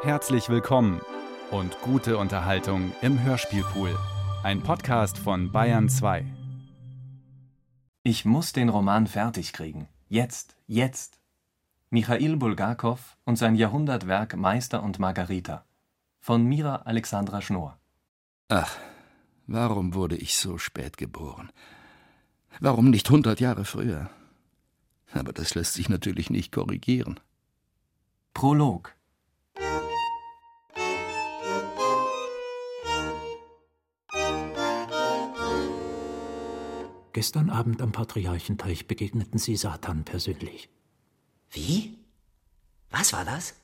Herzlich willkommen und gute Unterhaltung im Hörspielpool. Ein Podcast von Bayern 2. Ich muss den Roman fertig kriegen. Jetzt. Michail Bulgakow und sein Jahrhundertwerk Meister und Margarita. Von Mira Alexandra Schnoor. Ach, warum wurde ich so spät geboren? Warum nicht 100 Jahre früher? Aber das lässt sich natürlich nicht korrigieren. Prolog. Gestern Abend am Patriarchenteich begegneten sie Satan persönlich. Wie? Was war das?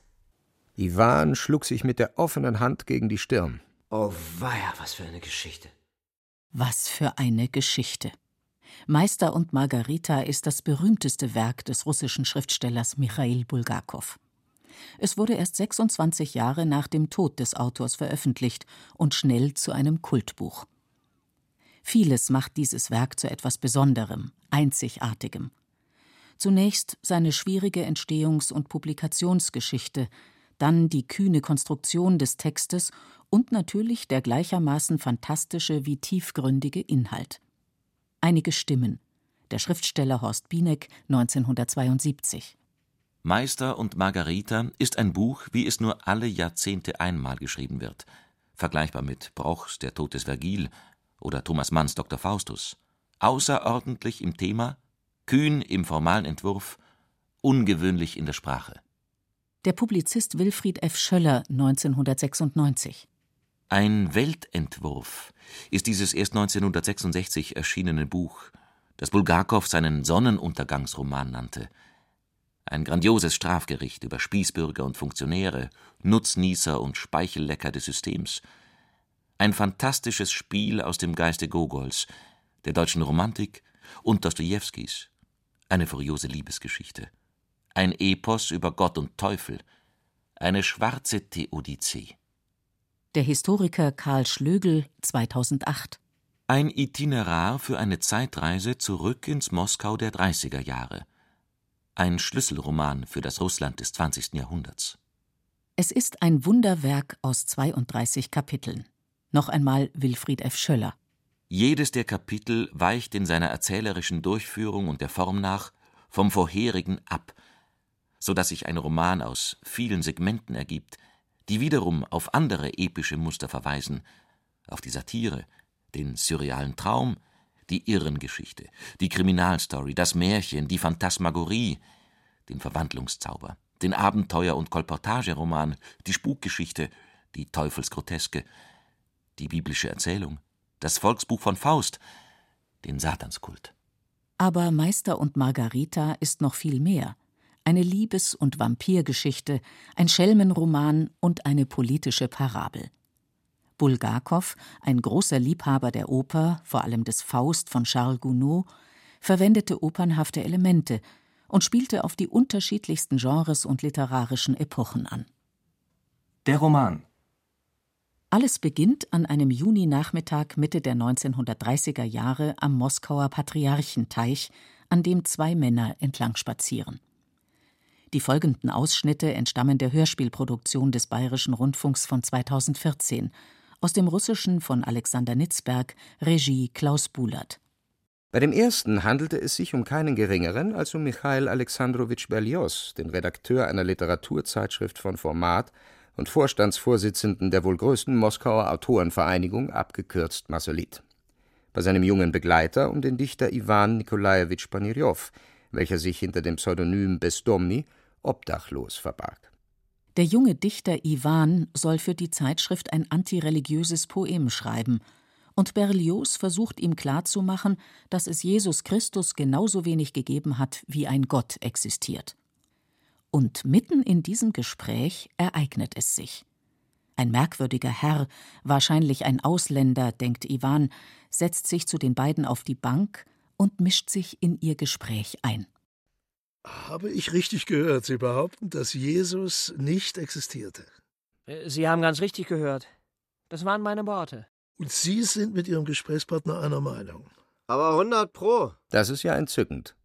Iwan schlug sich mit der offenen Hand gegen die Stirn. Oh weia, was für eine Geschichte. Was für eine Geschichte. Meister und Margarita ist das berühmteste Werk des russischen Schriftstellers Michail Bulgakow. Es wurde erst 26 Jahre nach dem Tod des Autors veröffentlicht und schnell zu einem Kultbuch. Vieles macht dieses Werk zu etwas Besonderem, Einzigartigem. Zunächst seine schwierige Entstehungs- und Publikationsgeschichte, dann die kühne Konstruktion des Textes und natürlich der gleichermaßen fantastische wie tiefgründige Inhalt. Einige Stimmen. Der Schriftsteller Horst Bieneck, 1972. Meister und Margarita ist ein Buch, wie es nur alle Jahrzehnte einmal geschrieben wird. Vergleichbar mit Brochs Der Tod des Vergil oder Thomas Manns Dr. Faustus. Außerordentlich im Thema, kühn im formalen Entwurf, ungewöhnlich in der Sprache. Der Publizist Wilfried F. Schöller, 1996. Ein Weltentwurf ist dieses erst 1966 erschienene Buch, das Bulgakow seinen Sonnenuntergangsroman nannte. Ein grandioses Strafgericht über Spießbürger und Funktionäre, Nutznießer und Speichellecker des Systems. Ein fantastisches Spiel aus dem Geiste Gogols, der deutschen Romantik und Dostojewskis. Eine furiose Liebesgeschichte. Ein Epos über Gott und Teufel. Eine schwarze Theodizee. Der Historiker Karl Schlögl, 2008. Ein Itinerar für eine Zeitreise zurück ins Moskau der 30er Jahre. Ein Schlüsselroman für das Russland des 20. Jahrhunderts. Es ist ein Wunderwerk aus 32 Kapiteln. Noch einmal Wilfried F. Schöller. Jedes der Kapitel weicht in seiner erzählerischen Durchführung und der Form nach vom vorherigen ab, so dass sich ein Roman aus vielen Segmenten ergibt, die wiederum auf andere epische Muster verweisen, auf die Satire, den surrealen Traum, die Irrengeschichte, die Kriminalstory, das Märchen, die Phantasmagorie, den Verwandlungszauber, den Abenteuer- und Kolportageroman, die Spukgeschichte, die Teufelsgroteske, die biblische Erzählung, das Volksbuch von Faust, den Satanskult. Aber Meister und Margarita ist noch viel mehr. Eine Liebes- und Vampirgeschichte, ein Schelmenroman und eine politische Parabel. Bulgakow, ein großer Liebhaber der Oper, vor allem des Faust von Charles Gounod, verwendete opernhafte Elemente und spielte auf die unterschiedlichsten Genres und literarischen Epochen an. Der Roman. Alles beginnt an einem Juninachmittag Mitte der 1930er Jahre am Moskauer Patriarchenteich, an dem zwei Männer entlang spazieren. Die folgenden Ausschnitte entstammen der Hörspielproduktion des Bayerischen Rundfunks von 2014, aus dem Russischen von Alexander Nitzberg, Regie Klaus Bulat. Bei dem ersten handelte es sich um keinen geringeren als um Michail Alexandrowitsch Berlioz, den Redakteur einer Literaturzeitschrift von Format und Vorstandsvorsitzenden der wohl größten Moskauer Autorenvereinigung, abgekürzt Massolit. Bei seinem jungen Begleiter um den Dichter Iwan Nikolajewitsch Panirjow, welcher sich hinter dem Pseudonym Bezdomny obdachlos verbarg. Der junge Dichter Iwan soll für die Zeitschrift ein antireligiöses Poem schreiben, und Berlioz versucht ihm klarzumachen, dass es Jesus Christus genauso wenig gegeben hat, wie ein Gott existiert. Und mitten in diesem Gespräch ereignet es sich. Ein merkwürdiger Herr, wahrscheinlich ein Ausländer, denkt Iwan, setzt sich zu den beiden auf die Bank und mischt sich in ihr Gespräch ein. Habe ich richtig gehört? Sie behaupten, dass Jesus nicht existierte. Sie haben ganz richtig gehört. Das waren meine Worte. Und Sie sind mit Ihrem Gesprächspartner einer Meinung. Aber 100 Pro. Das ist ja entzückend.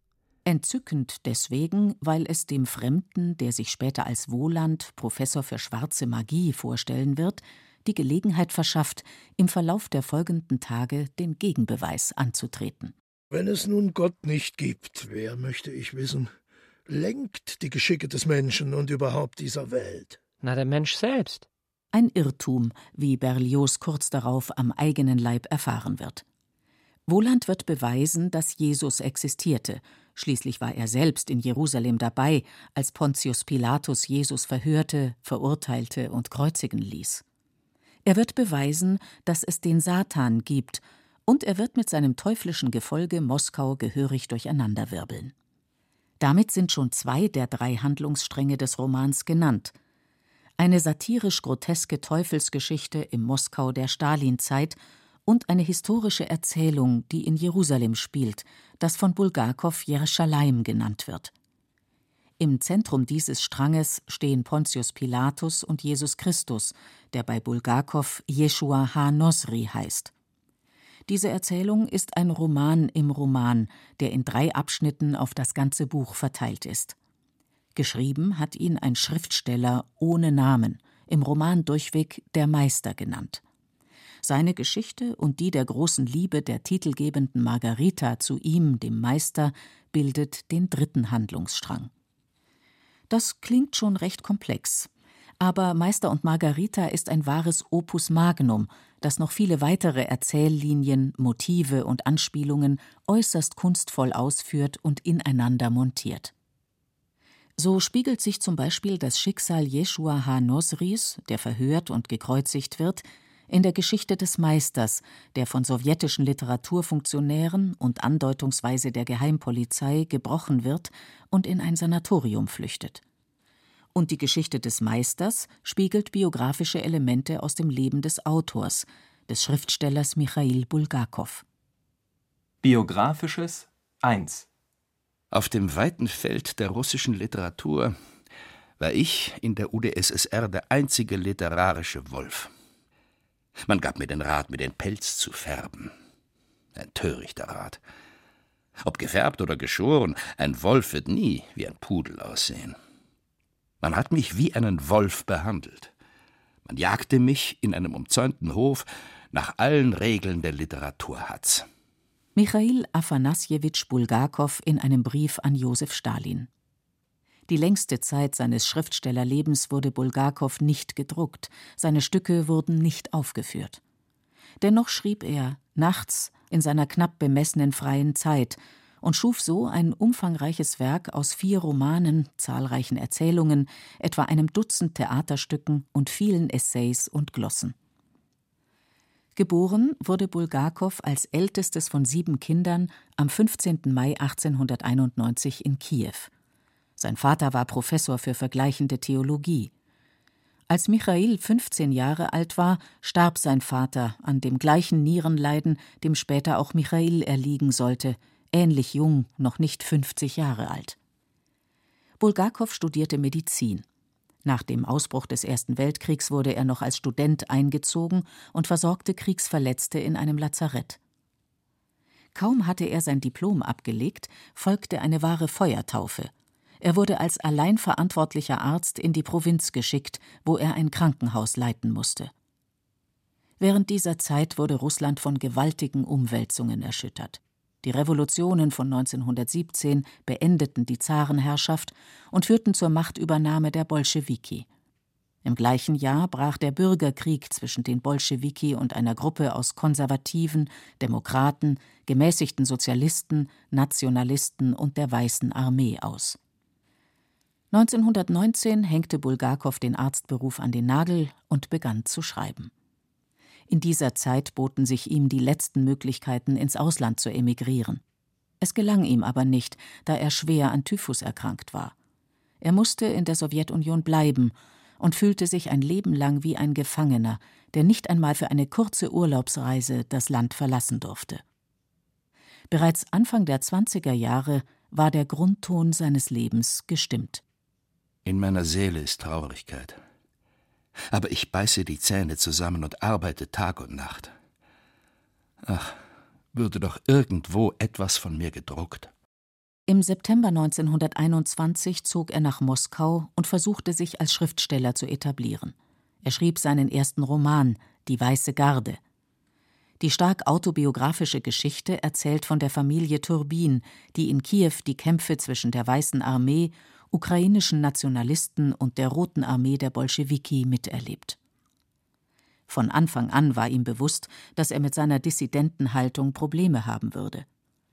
Entzückend deswegen, weil es dem Fremden, der sich später als Voland, Professor für schwarze Magie, vorstellen wird, die Gelegenheit verschafft, im Verlauf der folgenden Tage den Gegenbeweis anzutreten. Wenn es nun Gott nicht gibt, wer, möchte ich wissen, lenkt die Geschicke des Menschen und überhaupt dieser Welt? Na, der Mensch selbst. Ein Irrtum, wie Berlioz kurz darauf am eigenen Leib erfahren wird. Voland wird beweisen, dass Jesus existierte. Schließlich war er selbst in Jerusalem dabei, als Pontius Pilatus Jesus verhörte, verurteilte und kreuzigen ließ. Er wird beweisen, dass es den Satan gibt, und er wird mit seinem teuflischen Gefolge Moskau gehörig durcheinanderwirbeln. Damit sind schon 2 der 3 Handlungsstränge des Romans genannt. Eine satirisch-groteske Teufelsgeschichte im Moskau der Stalinzeit und eine historische Erzählung, die in Jerusalem spielt, das von Bulgakow Jerusalem genannt wird. Im Zentrum dieses Stranges stehen Pontius Pilatus und Jesus Christus, der bei Bulgakow Jeschua ha-Nosri heißt. Diese Erzählung ist ein Roman im Roman, der in 3 Abschnitten auf das ganze Buch verteilt ist. Geschrieben hat ihn ein Schriftsteller ohne Namen, im Roman durchweg der Meister genannt. Seine Geschichte und die der großen Liebe der titelgebenden Margarita zu ihm, dem Meister, bildet den 3. Handlungsstrang. Das klingt schon recht komplex, aber Meister und Margarita ist ein wahres Opus Magnum, das noch viele weitere Erzähllinien, Motive und Anspielungen äußerst kunstvoll ausführt und ineinander montiert. So spiegelt sich zum Beispiel das Schicksal Jeschua ha-Nosris, der verhört und gekreuzigt wird, in der Geschichte des Meisters, der von sowjetischen Literaturfunktionären und andeutungsweise der Geheimpolizei gebrochen wird und in ein Sanatorium flüchtet. Und die Geschichte des Meisters spiegelt biografische Elemente aus dem Leben des Autors, des Schriftstellers Michail Bulgakow. Biografisches 1. Auf dem weiten Feld der russischen Literatur war ich in der UdSSR der einzige literarische Wolf. Man gab mir den Rat, mir den Pelz zu färben. Ein törichter Rat. Ob gefärbt oder geschoren, ein Wolf wird nie wie ein Pudel aussehen. Man hat mich wie einen Wolf behandelt. Man jagte mich in einem umzäunten Hof nach allen Regeln der Literaturhatz. Michail Afanassjewitsch Bulgakow in einem Brief an Josef Stalin. Die längste Zeit seines Schriftstellerlebens wurde Bulgakow nicht gedruckt, seine Stücke wurden nicht aufgeführt. Dennoch schrieb er nachts in seiner knapp bemessenen freien Zeit und schuf so ein umfangreiches Werk aus 4 Romanen, zahlreichen Erzählungen, etwa einem Dutzend Theaterstücken und vielen Essays und Glossen. Geboren wurde Bulgakow als ältestes von 7 Kindern am 15. Mai 1891 in Kiew. Sein Vater war Professor für vergleichende Theologie. Als Michail 15 Jahre alt war, starb sein Vater an dem gleichen Nierenleiden, dem später auch Michail erliegen sollte, ähnlich jung, noch nicht 50 Jahre alt. Bulgakow studierte Medizin. Nach dem Ausbruch des Ersten Weltkriegs wurde er noch als Student eingezogen und versorgte Kriegsverletzte in einem Lazarett. Kaum hatte er sein Diplom abgelegt, folgte eine wahre Feuertaufe. Er wurde als allein verantwortlicher Arzt in die Provinz geschickt, wo er ein Krankenhaus leiten musste. Während dieser Zeit wurde Russland von gewaltigen Umwälzungen erschüttert. Die Revolutionen von 1917 beendeten die Zarenherrschaft und führten zur Machtübernahme der Bolschewiki. Im gleichen Jahr brach der Bürgerkrieg zwischen den Bolschewiki und einer Gruppe aus Konservativen, Demokraten, gemäßigten Sozialisten, Nationalisten und der Weißen Armee aus. 1919 hängte Bulgakow den Arztberuf an den Nagel und begann zu schreiben. In dieser Zeit boten sich ihm die letzten Möglichkeiten, ins Ausland zu emigrieren. Es gelang ihm aber nicht, da er schwer an Typhus erkrankt war. Er musste in der Sowjetunion bleiben und fühlte sich ein Leben lang wie ein Gefangener, der nicht einmal für eine kurze Urlaubsreise das Land verlassen durfte. Bereits Anfang der 20er Jahre war der Grundton seines Lebens gestimmt. In meiner Seele ist Traurigkeit. Aber ich beiße die Zähne zusammen und arbeite Tag und Nacht. Ach, würde doch irgendwo etwas von mir gedruckt. Im September 1921 zog er nach Moskau und versuchte sich als Schriftsteller zu etablieren. Er schrieb seinen ersten Roman »Die Weiße Garde«. Die stark autobiografische Geschichte erzählt von der Familie Turbin, die in Kiew die Kämpfe zwischen der Weißen Armee, ukrainischen Nationalisten und der Roten Armee der Bolschewiki miterlebt. Von Anfang an war ihm bewusst, dass er mit seiner Dissidentenhaltung Probleme haben würde.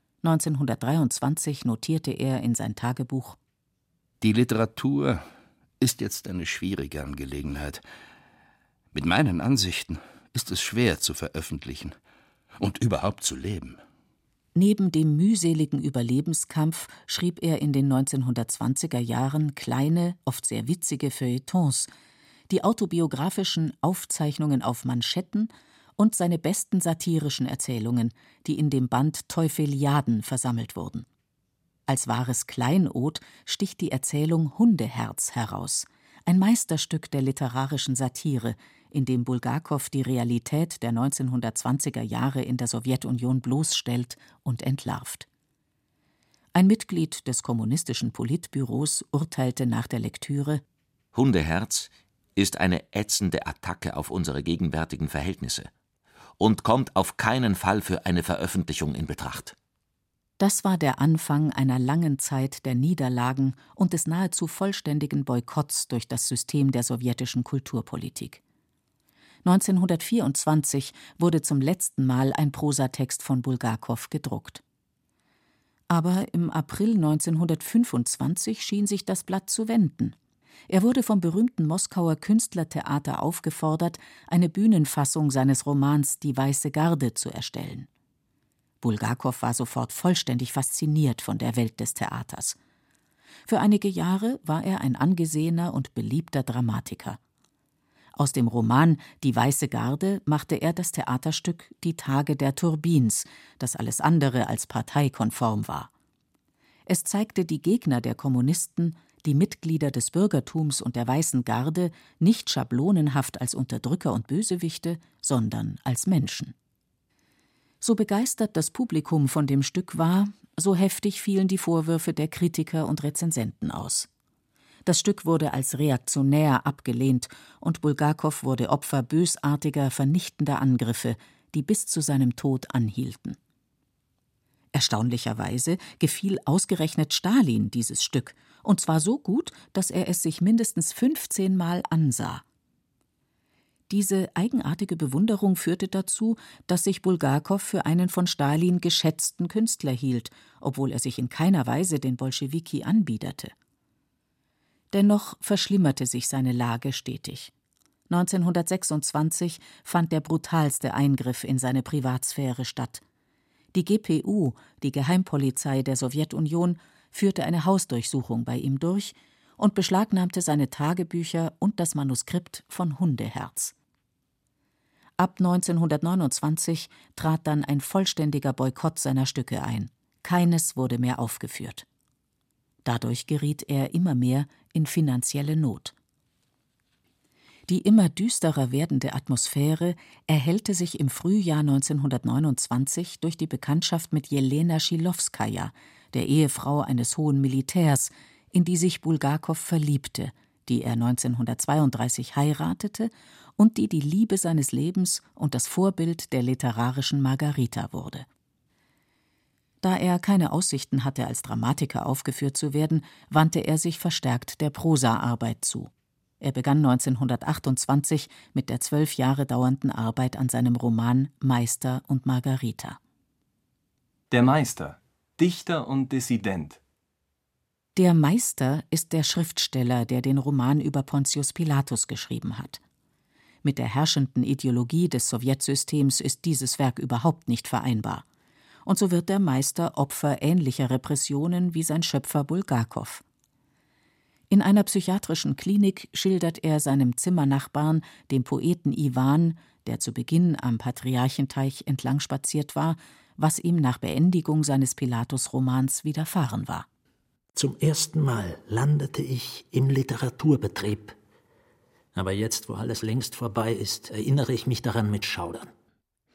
1923 notierte er in sein Tagebuch: Die Literatur ist jetzt eine schwierige Angelegenheit. Mit meinen Ansichten ist es schwer zu veröffentlichen und überhaupt zu leben. Neben dem mühseligen Überlebenskampf schrieb er in den 1920er Jahren kleine, oft sehr witzige Feuilletons, die autobiografischen Aufzeichnungen auf Manschetten und seine besten satirischen Erzählungen, die in dem Band Teufeliaden versammelt wurden. Als wahres Kleinod sticht die Erzählung Hundeherz heraus, ein Meisterstück der literarischen Satire, in dem Bulgakow die Realität der 1920er Jahre in der Sowjetunion bloßstellt und entlarvt. Ein Mitglied des kommunistischen Politbüros urteilte nach der Lektüre: Hundeherz ist eine ätzende Attacke auf unsere gegenwärtigen Verhältnisse und kommt auf keinen Fall für eine Veröffentlichung in Betracht. Das war der Anfang einer langen Zeit der Niederlagen und des nahezu vollständigen Boykotts durch das System der sowjetischen Kulturpolitik. 1924 wurde zum letzten Mal ein Prosatext von Bulgakow gedruckt. Aber im April 1925 schien sich das Blatt zu wenden. Er wurde vom berühmten Moskauer Künstlertheater aufgefordert, eine Bühnenfassung seines Romans »Die Weiße Garde« zu erstellen. Bulgakow war sofort vollständig fasziniert von der Welt des Theaters. Für einige Jahre war er ein angesehener und beliebter Dramatiker. Aus dem Roman »Die Weiße Garde« machte er das Theaterstück »Die Tage der Turbins«, das alles andere als parteikonform war. Es zeigte die Gegner der Kommunisten, die Mitglieder des Bürgertums und der Weißen Garde, nicht schablonenhaft als Unterdrücker und Bösewichte, sondern als Menschen. So begeistert das Publikum von dem Stück war, so heftig fielen die Vorwürfe der Kritiker und Rezensenten aus. Das Stück wurde als reaktionär abgelehnt und Bulgakow wurde Opfer bösartiger, vernichtender Angriffe, die bis zu seinem Tod anhielten. Erstaunlicherweise gefiel ausgerechnet Stalin dieses Stück, und zwar so gut, dass er es sich mindestens 15 Mal ansah. Diese eigenartige Bewunderung führte dazu, dass sich Bulgakow für einen von Stalin geschätzten Künstler hielt, obwohl er sich in keiner Weise den Bolschewiki anbiederte. Dennoch verschlimmerte sich seine Lage stetig. 1926 fand der brutalste Eingriff in seine Privatsphäre statt. Die GPU, die Geheimpolizei der Sowjetunion, führte eine Hausdurchsuchung bei ihm durch und beschlagnahmte seine Tagebücher und das Manuskript von Hundeherz. Ab 1929 trat dann ein vollständiger Boykott seiner Stücke ein. Keines wurde mehr aufgeführt. Dadurch geriet er immer mehr in finanzielle Not. Die immer düsterer werdende Atmosphäre erhellte sich im Frühjahr 1929 durch die Bekanntschaft mit Jelena Schilowskaja, der Ehefrau eines hohen Militärs, in die sich Bulgakow verliebte, die er 1932 heiratete und die Liebe seines Lebens und das Vorbild der literarischen Margarita wurde. Da er keine Aussichten hatte, als Dramatiker aufgeführt zu werden, wandte er sich verstärkt der Prosaarbeit zu. Er begann 1928 mit der 12 Jahre dauernden Arbeit an seinem Roman »Meister und Margarita«. Der Meister, Dichter und Dissident. Der Meister ist der Schriftsteller, der den Roman über Pontius Pilatus geschrieben hat. Mit der herrschenden Ideologie des Sowjetsystems ist dieses Werk überhaupt nicht vereinbar. Und so wird der Meister Opfer ähnlicher Repressionen wie sein Schöpfer Bulgakow. In einer psychiatrischen Klinik schildert er seinem Zimmernachbarn, dem Poeten Iwan, der zu Beginn am Patriarchenteich entlang spaziert war, was ihm nach Beendigung seines Pilatus-Romans widerfahren war. Zum ersten Mal landete ich im Literaturbetrieb. Aber jetzt, wo alles längst vorbei ist, erinnere ich mich daran mit Schaudern.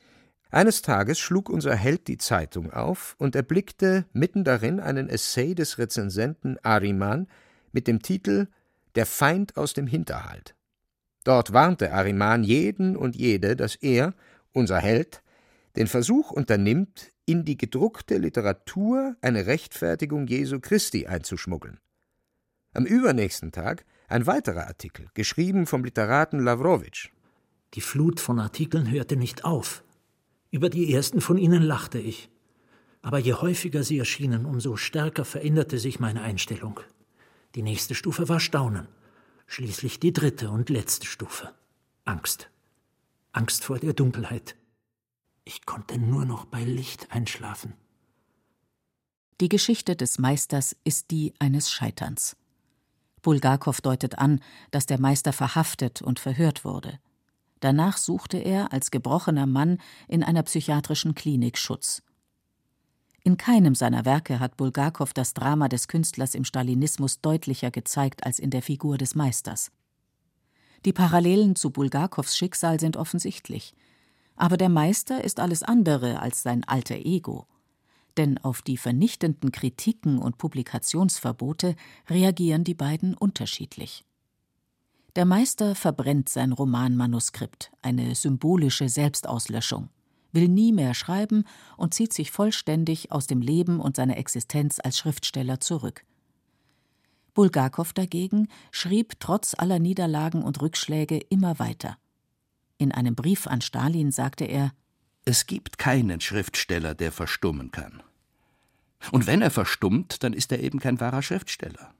Eines Tages schlug unser Held die Zeitung auf und erblickte mitten darin einen Essay des Rezensenten Ahriman mit dem Titel »Der Feind aus dem Hinterhalt«. Dort warnte Ahriman jeden und jede, dass er, unser Held, den Versuch unternimmt, in die gedruckte Literatur eine Rechtfertigung Jesu Christi einzuschmuggeln. Am übernächsten Tag ein weiterer Artikel, geschrieben vom Literaten Lawrowitsch. Die Flut von Artikeln hörte nicht auf. Über die ersten von ihnen lachte ich. Aber je häufiger sie erschienen, umso stärker veränderte sich meine Einstellung. Die nächste Stufe war Staunen. Schließlich die dritte und letzte Stufe. Angst. Angst vor der Dunkelheit. Ich konnte nur noch bei Licht einschlafen. Die Geschichte des Meisters ist die eines Scheiterns. Bulgakow deutet an, dass der Meister verhaftet und verhört wurde. Danach suchte er als gebrochener Mann in einer psychiatrischen Klinik Schutz. In keinem seiner Werke hat Bulgakow das Drama des Künstlers im Stalinismus deutlicher gezeigt als in der Figur des Meisters. Die Parallelen zu Bulgakows Schicksal sind offensichtlich. Aber der Meister ist alles andere als sein alter Ego. Denn auf die vernichtenden Kritiken und Publikationsverbote reagieren die beiden unterschiedlich. Der Meister verbrennt sein Romanmanuskript, eine symbolische Selbstauslöschung, will nie mehr schreiben und zieht sich vollständig aus dem Leben und seiner Existenz als Schriftsteller zurück. Bulgakow dagegen schrieb trotz aller Niederlagen und Rückschläge immer weiter. In einem Brief an Stalin sagte er: Es gibt keinen Schriftsteller, der verstummen kann. Und wenn er verstummt, dann ist er eben kein wahrer Schriftsteller.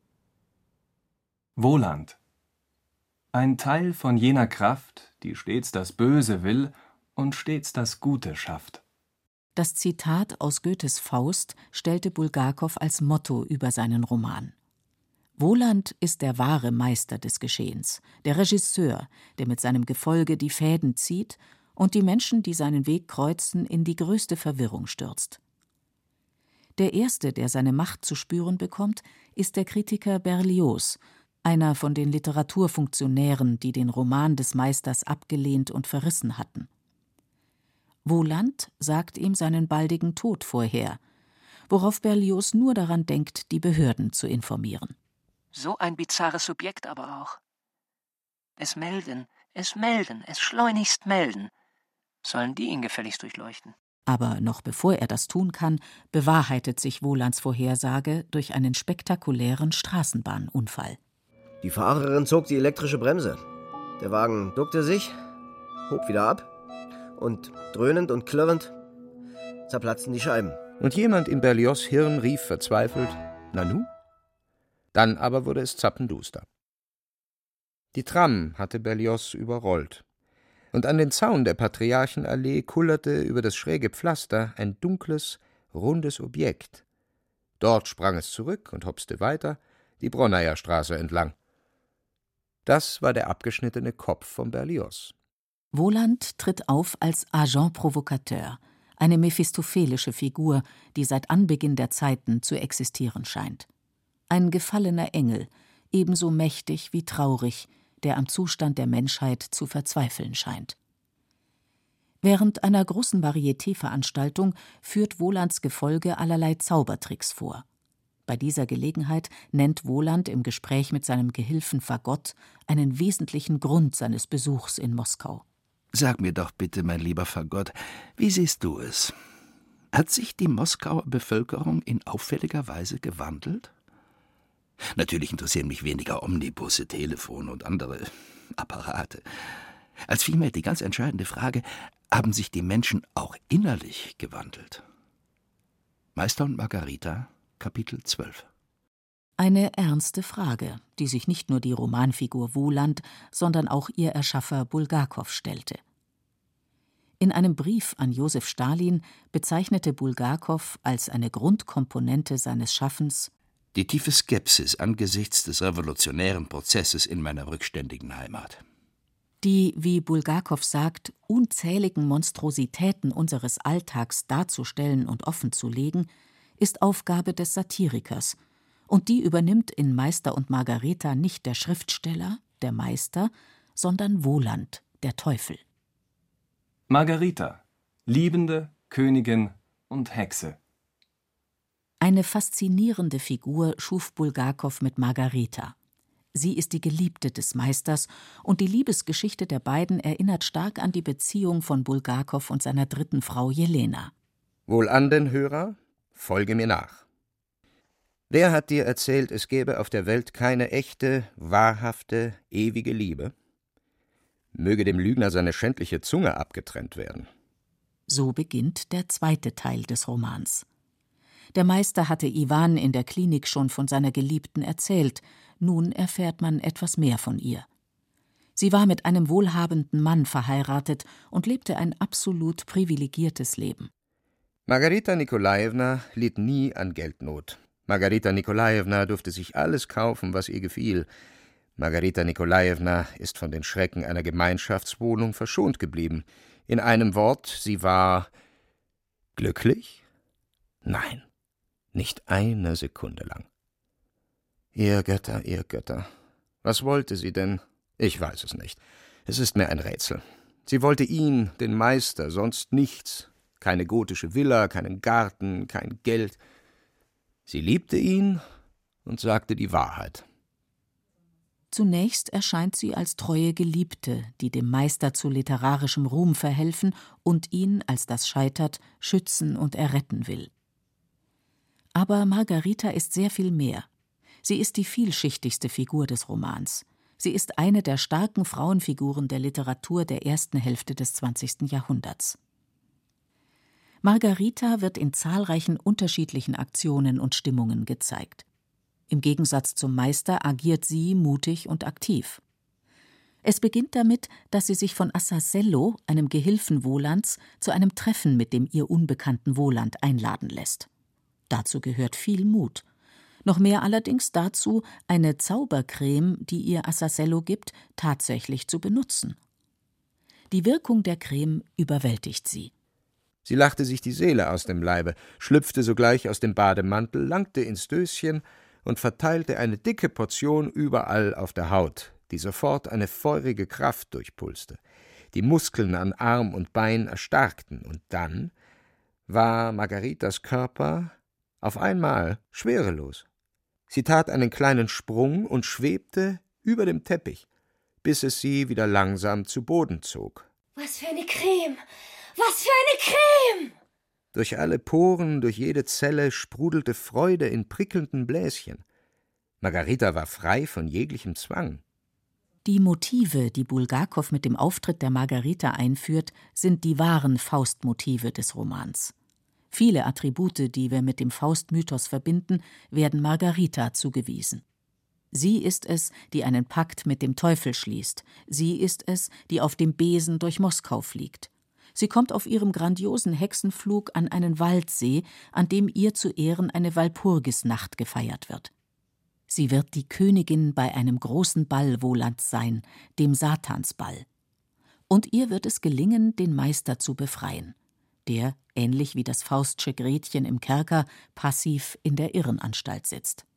Wohland. Ein Teil von jener Kraft, die stets das Böse will und stets das Gute schafft. Das Zitat aus Goethes Faust stellte Bulgakow als Motto über seinen Roman. Wohland ist der wahre Meister des Geschehens, der Regisseur, der mit seinem Gefolge die Fäden zieht und die Menschen, die seinen Weg kreuzen, in die größte Verwirrung stürzt. Der Erste, der seine Macht zu spüren bekommt, ist der Kritiker Berlioz, einer von den Literaturfunktionären, die den Roman des Meisters abgelehnt und verrissen hatten. Wohland sagt ihm seinen baldigen Tod vorher, worauf Berlioz nur daran denkt, die Behörden zu informieren. So ein bizarres Subjekt aber auch. Es melden, es schleunigst melden. Sollen die ihn gefälligst durchleuchten? Aber noch bevor er das tun kann, bewahrheitet sich Wohlands Vorhersage durch einen spektakulären Straßenbahnunfall. Die Fahrerin zog die elektrische Bremse. Der Wagen duckte sich, hob wieder ab und dröhnend und klirrend zerplatzten die Scheiben. Und jemand in Berlioz' Hirn rief verzweifelt: Nanu? Dann aber wurde es zappenduster. Die Tram hatte Berlioz überrollt. Und an den Zaun der Patriarchenallee kullerte über das schräge Pflaster ein dunkles, rundes Objekt. Dort sprang es zurück und hopste weiter, die Bronnayer Straße entlang. Das war der abgeschnittene Kopf von Berlioz. Wohland tritt auf als Agent Provocateur, eine mephistophelische Figur, die seit Anbeginn der Zeiten zu existieren scheint. Ein gefallener Engel, ebenso mächtig wie traurig, der am Zustand der Menschheit zu verzweifeln scheint. Während einer großen Varieté-Veranstaltung führt Wohlands Gefolge allerlei Zaubertricks vor. Bei dieser Gelegenheit nennt Wohland im Gespräch mit seinem Gehilfen Fagott einen wesentlichen Grund seines Besuchs in Moskau. Sag mir doch bitte, mein lieber Fagott, wie siehst du es? Hat sich die Moskauer Bevölkerung in auffälliger Weise gewandelt? Natürlich interessieren mich weniger Omnibusse, Telefone und andere Apparate. Als vielmehr die ganz entscheidende Frage: Haben sich die Menschen auch innerlich gewandelt? Meister und Margarita, Kapitel 12. Eine ernste Frage, die sich nicht nur die Romanfigur Wohland, sondern auch ihr Erschaffer Bulgakow stellte. In einem Brief an Josef Stalin bezeichnete Bulgakow als eine Grundkomponente seines Schaffens die tiefe Skepsis angesichts des revolutionären Prozesses in meiner rückständigen Heimat. Die, wie Bulgakow sagt, unzähligen Monstrositäten unseres Alltags darzustellen und offenzulegen, ist Aufgabe des Satirikers, und die übernimmt in Meister und Margarita nicht der Schriftsteller, der Meister, sondern Wohland, der Teufel. Margarita. Liebende, Königin und Hexe. Eine faszinierende Figur schuf Bulgakow mit Margarita. Sie ist die Geliebte des Meisters, und die Liebesgeschichte der beiden erinnert stark an die Beziehung von Bulgakow und seiner dritten Frau Jelena. Wohlan denn, Hörer, folge mir nach. Wer hat dir erzählt, es gäbe auf der Welt keine echte, wahrhafte, ewige Liebe? Möge dem Lügner seine schändliche Zunge abgetrennt werden. So beginnt der zweite Teil des Romans. Der Meister hatte Iwan in der Klinik schon von seiner Geliebten erzählt. Nun erfährt man etwas mehr von ihr. Sie war mit einem wohlhabenden Mann verheiratet und lebte ein absolut privilegiertes Leben. Margarita Nikolajewna litt nie an Geldnot. Margarita Nikolajewna durfte sich alles kaufen, was ihr gefiel. Margarita Nikolajewna ist von den Schrecken einer Gemeinschaftswohnung verschont geblieben. In einem Wort, sie war glücklich? Nein, nicht eine Sekunde lang. Ihr Götter, was wollte sie denn? Ich weiß es nicht. Es ist mir ein Rätsel. Sie wollte ihn, den Meister, sonst nichts. Keine gotische Villa, keinen Garten, kein Geld. Sie liebte ihn und sagte die Wahrheit. Zunächst erscheint sie als treue Geliebte, die dem Meister zu literarischem Ruhm verhelfen und ihn, als das scheitert, schützen und erretten will. Aber Margarita ist sehr viel mehr. Sie ist die vielschichtigste Figur des Romans. Sie ist eine der starken Frauenfiguren der Literatur der ersten Hälfte des 20. Jahrhunderts. Margarita wird in zahlreichen unterschiedlichen Aktionen und Stimmungen gezeigt. Im Gegensatz zum Meister agiert sie mutig und aktiv. Es beginnt damit, dass sie sich von Assasello, einem Gehilfen Wolands, zu einem Treffen mit dem ihr unbekannten Woland einladen lässt. Dazu gehört viel Mut. Noch mehr allerdings dazu, eine Zaubercreme, die ihr Assasello gibt, tatsächlich zu benutzen. Die Wirkung der Creme überwältigt sie. Sie lachte sich die Seele aus dem Leibe, schlüpfte sogleich aus dem Bademantel, langte ins Döschen und verteilte eine dicke Portion überall auf der Haut, die sofort eine feurige Kraft durchpulste. Die Muskeln an Arm und Bein erstarkten, und dann war Margaritas Körper auf einmal schwerelos. Sie tat einen kleinen Sprung und schwebte über dem Teppich, bis es sie wieder langsam zu Boden zog. Was für eine Creme! Was für eine Creme! Durch alle Poren, durch jede Zelle sprudelte Freude in prickelnden Bläschen. Margarita war frei von jeglichem Zwang. Die Motive, die Bulgakow mit dem Auftritt der Margarita einführt, sind die wahren Faustmotive des Romans. Viele Attribute, die wir mit dem Faustmythos verbinden, werden Margarita zugewiesen. Sie ist es, die einen Pakt mit dem Teufel schließt. Sie ist es, die auf dem Besen durch Moskau fliegt. Sie kommt auf ihrem grandiosen Hexenflug an einen Waldsee, an dem ihr zu Ehren eine Walpurgisnacht gefeiert wird. Sie wird die Königin bei einem großen Ball Wolands sein, dem Satansball. Und ihr wird es gelingen, den Meister zu befreien, der, ähnlich wie das Faustsche Gretchen im Kerker, passiv in der Irrenanstalt sitzt.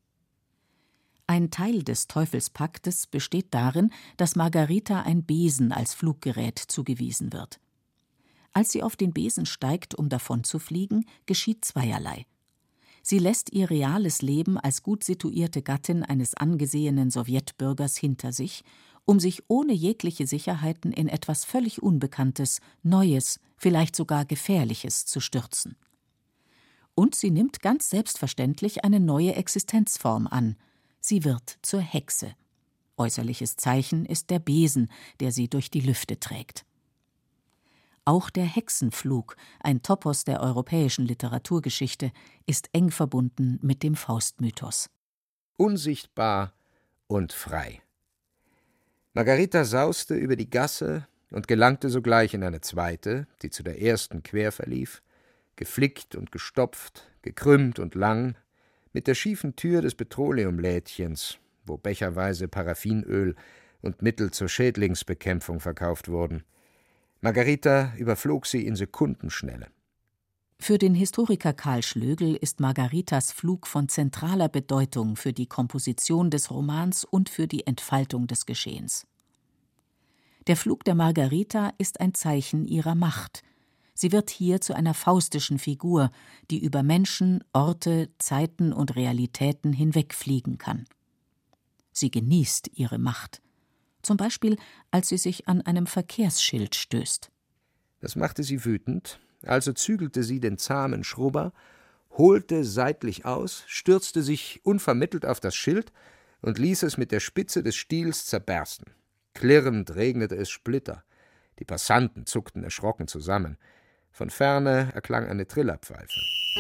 Ein Teil des Teufelspaktes besteht darin, dass Margarita ein Besen als Fluggerät zugewiesen wird. Als sie auf den Besen steigt, um davon zu fliegen, geschieht zweierlei. Sie lässt ihr reales Leben als gut situierte Gattin eines angesehenen Sowjetbürgers hinter sich, um sich ohne jegliche Sicherheiten in etwas völlig Unbekanntes, Neues, vielleicht sogar Gefährliches zu stürzen. Und sie nimmt ganz selbstverständlich eine neue Existenzform an. Sie wird zur Hexe. Äußerliches Zeichen ist der Besen, der sie durch die Lüfte trägt. Auch der Hexenflug, ein Topos der europäischen Literaturgeschichte, ist eng verbunden mit dem Faustmythos. Unsichtbar und frei. Margarita sauste über die Gasse und gelangte sogleich in eine zweite, die zu der ersten quer verlief, geflickt und gestopft, gekrümmt und lang, mit der schiefen Tür des Petroleumlädchens, wo becherweise Paraffinöl und Mittel zur Schädlingsbekämpfung verkauft wurden. Margarita überflog sie in Sekundenschnelle. Für den Historiker Karl Schlögl ist Margaritas Flug von zentraler Bedeutung für die Komposition des Romans und für die Entfaltung des Geschehens. Der Flug der Margarita ist ein Zeichen ihrer Macht. Sie wird hier zu einer faustischen Figur, die über Menschen, Orte, Zeiten und Realitäten hinwegfliegen kann. Sie genießt ihre Macht. Zum Beispiel, als sie sich an einem Verkehrsschild stößt. Das machte sie wütend, also zügelte sie den zahmen Schrubber, holte seitlich aus, stürzte sich unvermittelt auf das Schild und ließ es mit der Spitze des Stiels zerbersten. Klirrend regnete es Splitter. Die Passanten zuckten erschrocken zusammen. Von ferne erklang eine Trillerpfeife.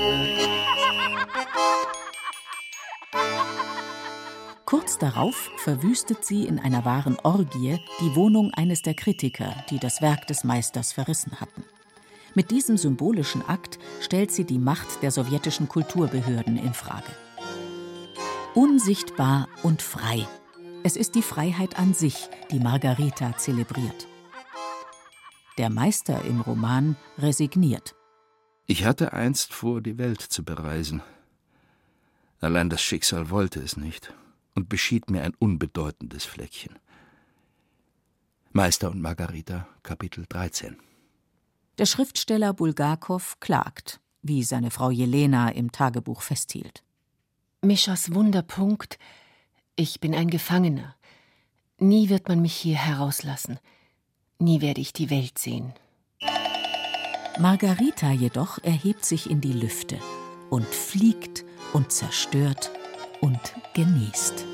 Kurz darauf verwüstet sie in einer wahren Orgie die Wohnung eines der Kritiker, die das Werk des Meisters verrissen hatten. Mit diesem symbolischen Akt stellt sie die Macht der sowjetischen Kulturbehörden in Frage. Unsichtbar und frei. Es ist die Freiheit an sich, die Margarita zelebriert. Der Meister im Roman resigniert. Ich hatte einst vor, die Welt zu bereisen. Allein das Schicksal wollte es nicht und beschied mir ein unbedeutendes Fleckchen. Meister und Margarita, Kapitel 13. Der Schriftsteller Bulgakow klagt, wie seine Frau Jelena im Tagebuch festhielt. Mischas Wunderpunkt: Ich bin ein Gefangener. Nie wird man mich hier herauslassen. Nie werde ich die Welt sehen. Margarita jedoch erhebt sich in die Lüfte und fliegt und zerstört und genießt.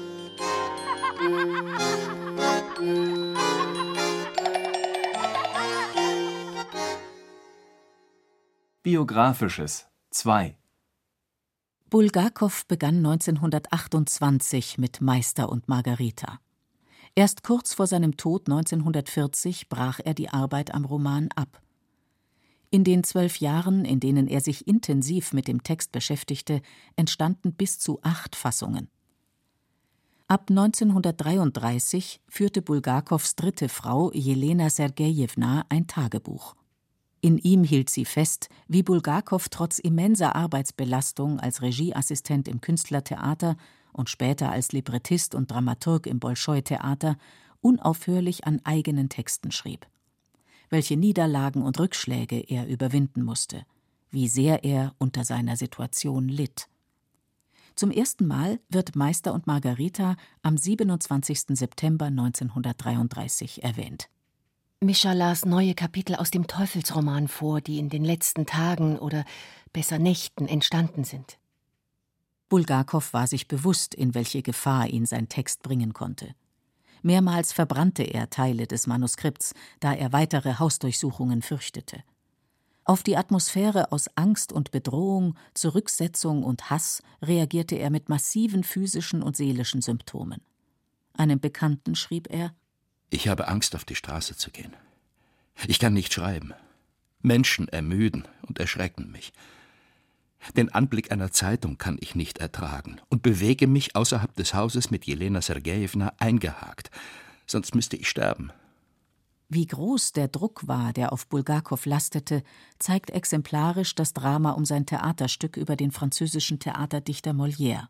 Biografisches 2. Bulgakow begann 1928 mit Meister und Margarita. Erst kurz vor seinem Tod 1940 brach er die Arbeit am Roman ab. In den 12 Jahren, in denen er sich intensiv mit dem Text beschäftigte, entstanden bis zu 8 Fassungen. Ab 1933 führte Bulgakows dritte Frau Jelena Sergejewna ein Tagebuch. In ihm hielt sie fest, wie Bulgakow trotz immenser Arbeitsbelastung als Regieassistent im Künstlertheater und später als Librettist und Dramaturg im Bolschoi-Theater unaufhörlich an eigenen Texten schrieb. Welche Niederlagen und Rückschläge er überwinden musste, wie sehr er unter seiner Situation litt. Zum ersten Mal wird Meister und Margarita am 27. September 1933 erwähnt. Mischa las neue Kapitel aus dem Teufelsroman vor, die in den letzten Tagen oder besser Nächten entstanden sind. Bulgakow war sich bewusst, in welche Gefahr ihn sein Text bringen konnte. Mehrmals verbrannte er Teile des Manuskripts, da er weitere Hausdurchsuchungen fürchtete. Auf die Atmosphäre aus Angst und Bedrohung, Zurücksetzung und Hass reagierte er mit massiven physischen und seelischen Symptomen. Einem Bekannten schrieb er: Ich habe Angst, auf die Straße zu gehen. Ich kann nicht schreiben. Menschen ermüden und erschrecken mich. Den Anblick einer Zeitung kann ich nicht ertragen und bewege mich außerhalb des Hauses mit Jelena Sergejewna eingehakt. Sonst müsste ich sterben. Wie groß der Druck war, der auf Bulgakow lastete, zeigt exemplarisch das Drama um sein Theaterstück über den französischen Theaterdichter Molière.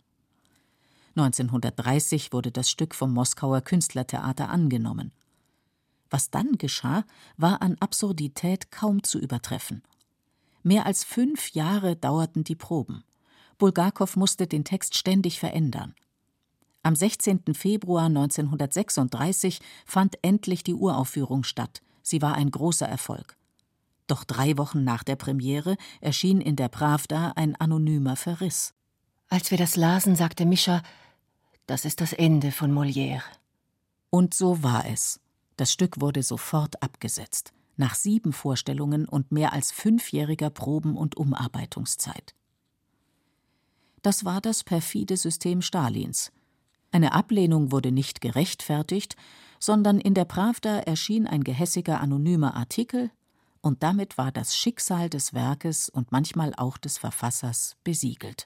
1930 wurde das Stück vom Moskauer Künstlertheater angenommen. Was dann geschah, war an Absurdität kaum zu übertreffen. Mehr als 5 Jahre dauerten die Proben. Bulgakow musste den Text ständig verändern. Am 16. Februar 1936 fand endlich die Uraufführung statt. Sie war ein großer Erfolg. Doch 3 Wochen nach der Premiere erschien in der Prawda ein anonymer Verriss. Als wir das lasen, sagte Mischa: Das ist das Ende von Molière. Und so war es. Das Stück wurde sofort abgesetzt, nach 7 Vorstellungen und mehr als 5-jähriger Proben- und Umarbeitungszeit. Das war das perfide System Stalins. Eine Ablehnung wurde nicht gerechtfertigt, sondern in der Prawda erschien ein gehässiger anonymer Artikel, und damit war das Schicksal des Werkes und manchmal auch des Verfassers besiegelt.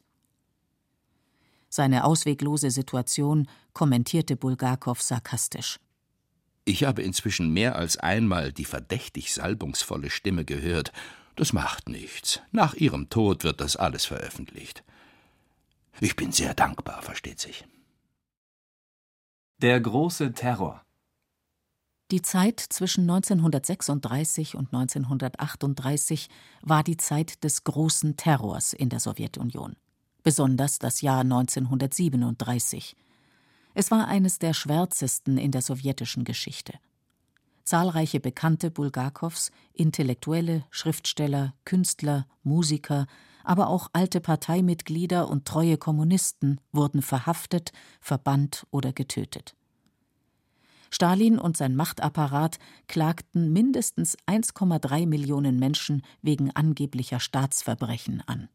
Seine ausweglose Situation kommentierte Bulgakow sarkastisch. Ich habe inzwischen mehr als einmal die verdächtig salbungsvolle Stimme gehört. Das macht nichts. Nach ihrem Tod wird das alles veröffentlicht. Ich bin sehr dankbar, versteht sich. Der große Terror. Die Zeit zwischen 1936 und 1938 war die Zeit des großen Terrors in der Sowjetunion, besonders das Jahr 1937. Es war eines der schwärzesten in der sowjetischen Geschichte. Zahlreiche Bekannte Bulgakows, Intellektuelle, Schriftsteller, Künstler, Musiker, aber auch alte Parteimitglieder und treue Kommunisten wurden verhaftet, verbannt oder getötet. Stalin und sein Machtapparat klagten mindestens 1,3 Millionen Menschen wegen angeblicher Staatsverbrechen an.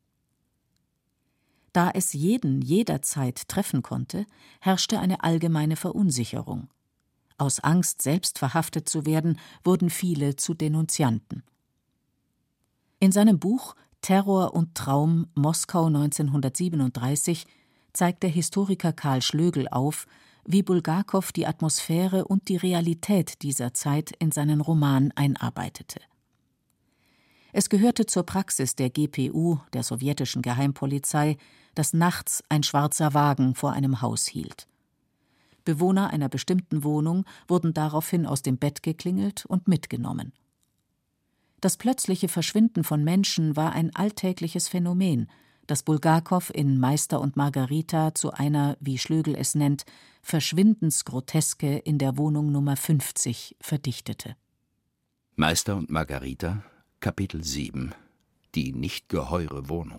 Da es jeden jederzeit treffen konnte, herrschte eine allgemeine Verunsicherung. Aus Angst, selbst verhaftet zu werden, wurden viele zu Denunzianten. In seinem Buch »Terror und Traum Moskau 1937« zeigt der Historiker Karl Schlögl auf, wie Bulgakow die Atmosphäre und die Realität dieser Zeit in seinen Roman einarbeitete. Es gehörte zur Praxis der GPU, der sowjetischen Geheimpolizei, dass nachts ein schwarzer Wagen vor einem Haus hielt. Bewohner einer bestimmten Wohnung wurden daraufhin aus dem Bett geklingelt und mitgenommen. Das plötzliche Verschwinden von Menschen war ein alltägliches Phänomen, das Bulgakow in Meister und Margarita zu einer, wie Schlögl es nennt, Verschwindensgroteske in der Wohnung Nummer 50 verdichtete. Meister und Margarita, Kapitel 7 – Die nicht geheure Wohnung.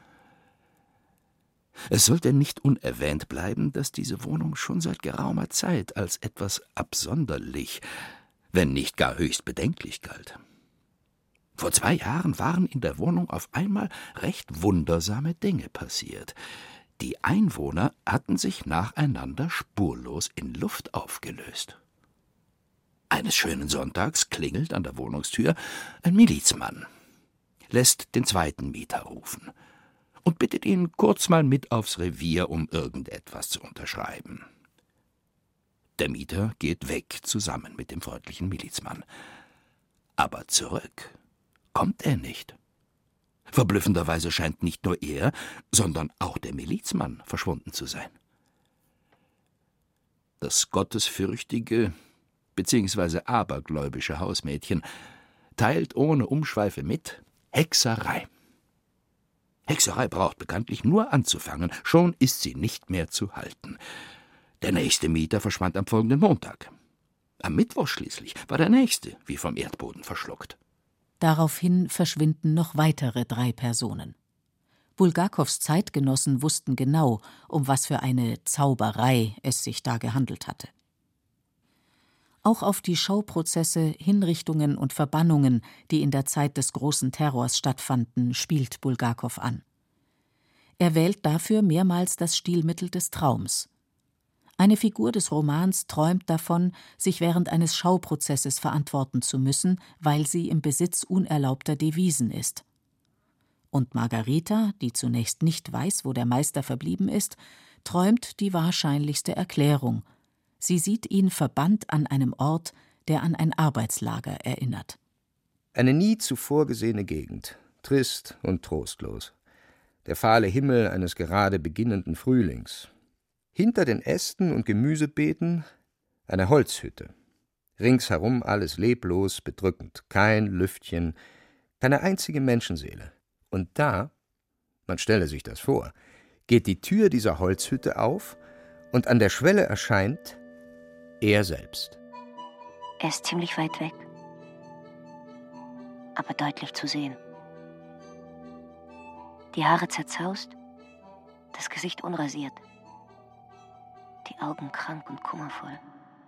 Es sollte nicht unerwähnt bleiben, dass diese Wohnung schon seit geraumer Zeit als etwas absonderlich, wenn nicht gar höchst bedenklich galt. Vor 2 Jahren waren in der Wohnung auf einmal recht wundersame Dinge passiert. Die Einwohner hatten sich nacheinander spurlos in Luft aufgelöst. Eines schönen Sonntags klingelt an der Wohnungstür ein Milizmann, lässt den zweiten Mieter rufen und bittet ihn kurz mal mit aufs Revier, um irgendetwas zu unterschreiben. Der Mieter geht weg, zusammen mit dem freundlichen Milizmann. Aber zurück kommt er nicht. Verblüffenderweise scheint nicht nur er, sondern auch der Milizmann verschwunden zu sein. Das gottesfürchtige bzw. abergläubische Hausmädchen teilt ohne Umschweife mit: Hexerei. Hexerei braucht bekanntlich nur anzufangen, schon ist sie nicht mehr zu halten. Der nächste Mieter verschwand am folgenden Montag. Am Mittwoch schließlich war der nächste wie vom Erdboden verschluckt. Daraufhin verschwinden noch weitere 3 Personen. Bulgakows Zeitgenossen wussten genau, um was für eine Zauberei es sich da gehandelt hatte. Auch auf die Schauprozesse, Hinrichtungen und Verbannungen, die in der Zeit des großen Terrors stattfanden, spielt Bulgakow an. Er wählt dafür mehrmals das Stilmittel des Traums. Eine Figur des Romans träumt davon, sich während eines Schauprozesses verantworten zu müssen, weil sie im Besitz unerlaubter Devisen ist. Und Margarita, die zunächst nicht weiß, wo der Meister verblieben ist, träumt die wahrscheinlichste Erklärung. Sie sieht ihn verbannt an einem Ort, der an ein Arbeitslager erinnert. Eine nie zuvor gesehene Gegend, trist und trostlos. Der fahle Himmel eines gerade beginnenden Frühlings. Hinter den Ästen und Gemüsebeeten eine Holzhütte. Ringsherum alles leblos, bedrückend. Kein Lüftchen, keine einzige Menschenseele. Und da, man stelle sich das vor, geht die Tür dieser Holzhütte auf und an der Schwelle erscheint er selbst. Er ist ziemlich weit weg, aber deutlich zu sehen. Die Haare zerzaust, das Gesicht unrasiert. Die Augen krank und kummervoll.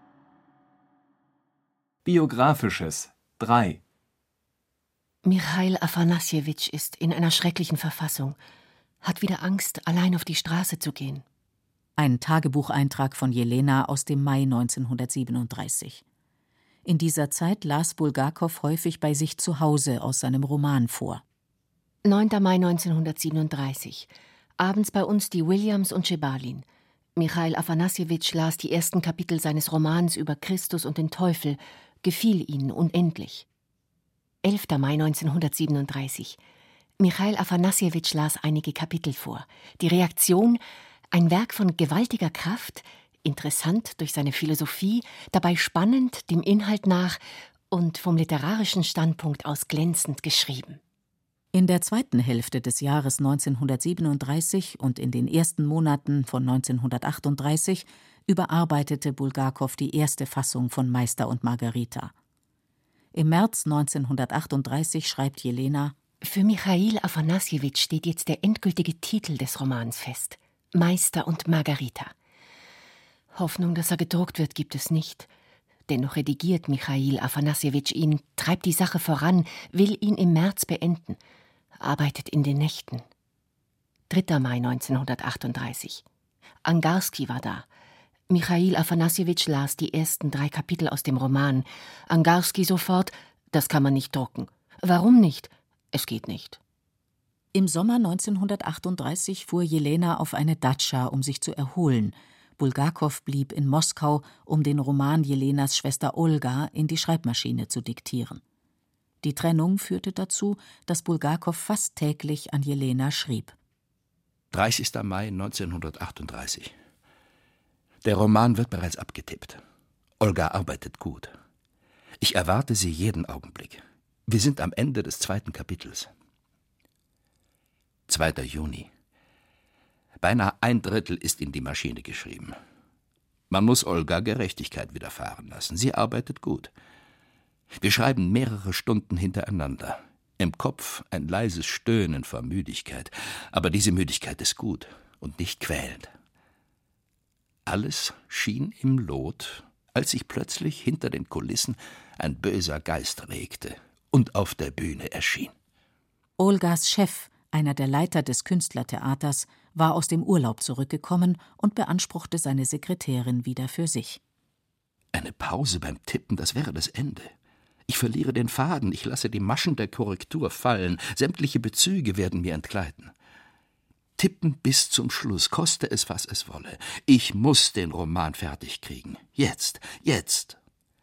Biografisches 3. Michail Afanassjewitsch ist in einer schrecklichen Verfassung, hat wieder Angst, allein auf die Straße zu gehen. Ein Tagebucheintrag von Jelena aus dem Mai 1937. In dieser Zeit las Bulgakow häufig bei sich zu Hause aus seinem Roman vor. 9. Mai 1937. Abends bei uns die Williams und Schebalin. Michail Afanassjewitsch las die ersten Kapitel seines Romans über Christus und den Teufel, gefiel ihnen unendlich. 11. Mai 1937. Michail Afanassjewitsch las einige Kapitel vor. Die Reaktion: ein Werk von gewaltiger Kraft, Interessant durch seine Philosophie, dabei spannend dem Inhalt nach und vom literarischen Standpunkt aus glänzend geschrieben. In der zweiten Hälfte des Jahres 1937 und in den ersten Monaten von 1938 überarbeitete Bulgakow die erste Fassung von Meister und Margarita. Im März 1938 schreibt Jelena: Für Michail Afanassjewitsch steht jetzt der endgültige Titel des Romans fest: Meister und Margarita. Hoffnung, dass er gedruckt wird, gibt es nicht. Dennoch redigiert Michail Afanassjewitsch ihn, treibt die Sache voran, will ihn im März beenden, arbeitet in den Nächten. 3. Mai 1938. Angarski war da. Michail Afanassjewitsch las die ersten 3 Kapitel aus dem Roman. Angarski sofort: Das kann man nicht drucken. Warum nicht? Es geht nicht. Im Sommer 1938 fuhr Jelena auf eine Datscha, um sich zu erholen. Bulgakow blieb in Moskau, um den Roman Jelenas Schwester Olga in die Schreibmaschine zu diktieren. Die Trennung führte dazu, dass Bulgakow fast täglich an Jelena schrieb. 30. Mai 1938. Der Roman wird bereits abgetippt. Olga arbeitet gut. Ich erwarte sie jeden Augenblick. Wir sind am Ende des 2. Kapitels. 2. Juni. Beinahe 1/3 ist in die Maschine geschrieben. Man muss Olga Gerechtigkeit widerfahren lassen. Sie arbeitet gut. Wir schreiben mehrere Stunden hintereinander. Im Kopf ein leises Stöhnen vor Müdigkeit. Aber diese Müdigkeit ist gut und nicht quälend. Alles schien im Lot, als sich plötzlich hinter den Kulissen ein böser Geist regte und auf der Bühne erschien. Olgas Chef, einer der Leiter des Künstlertheaters, war aus dem Urlaub zurückgekommen und beanspruchte seine Sekretärin wieder für sich. Eine Pause beim Tippen, das wäre das Ende. Ich verliere den Faden, ich lasse die Maschen der Korrektur fallen, sämtliche Bezüge werden mir entgleiten. Tippen bis zum Schluss, koste es, was es wolle. Ich muss den Roman fertig kriegen. Jetzt, jetzt.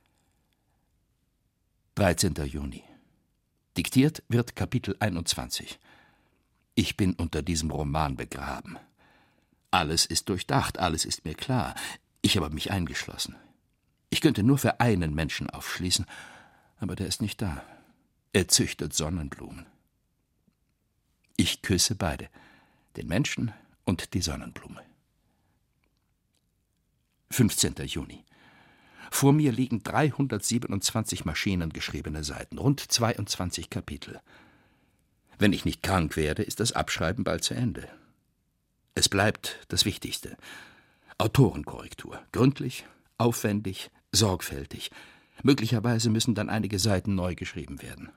13. Juni. Diktiert wird Kapitel 21. Ich bin unter diesem Roman begraben. Alles ist durchdacht, alles ist mir klar. Ich habe mich eingeschlossen. Ich könnte nur für einen Menschen aufschließen, aber der ist nicht da. Er züchtet Sonnenblumen. Ich küsse beide, den Menschen und die Sonnenblume. 15. Juni. Vor mir liegen 327 maschinengeschriebene Seiten, rund 22 Kapitel. Wenn ich nicht krank werde, ist das Abschreiben bald zu Ende. Es bleibt das Wichtigste: Autorenkorrektur. Gründlich, aufwendig, sorgfältig. Möglicherweise müssen dann einige Seiten neu geschrieben werden.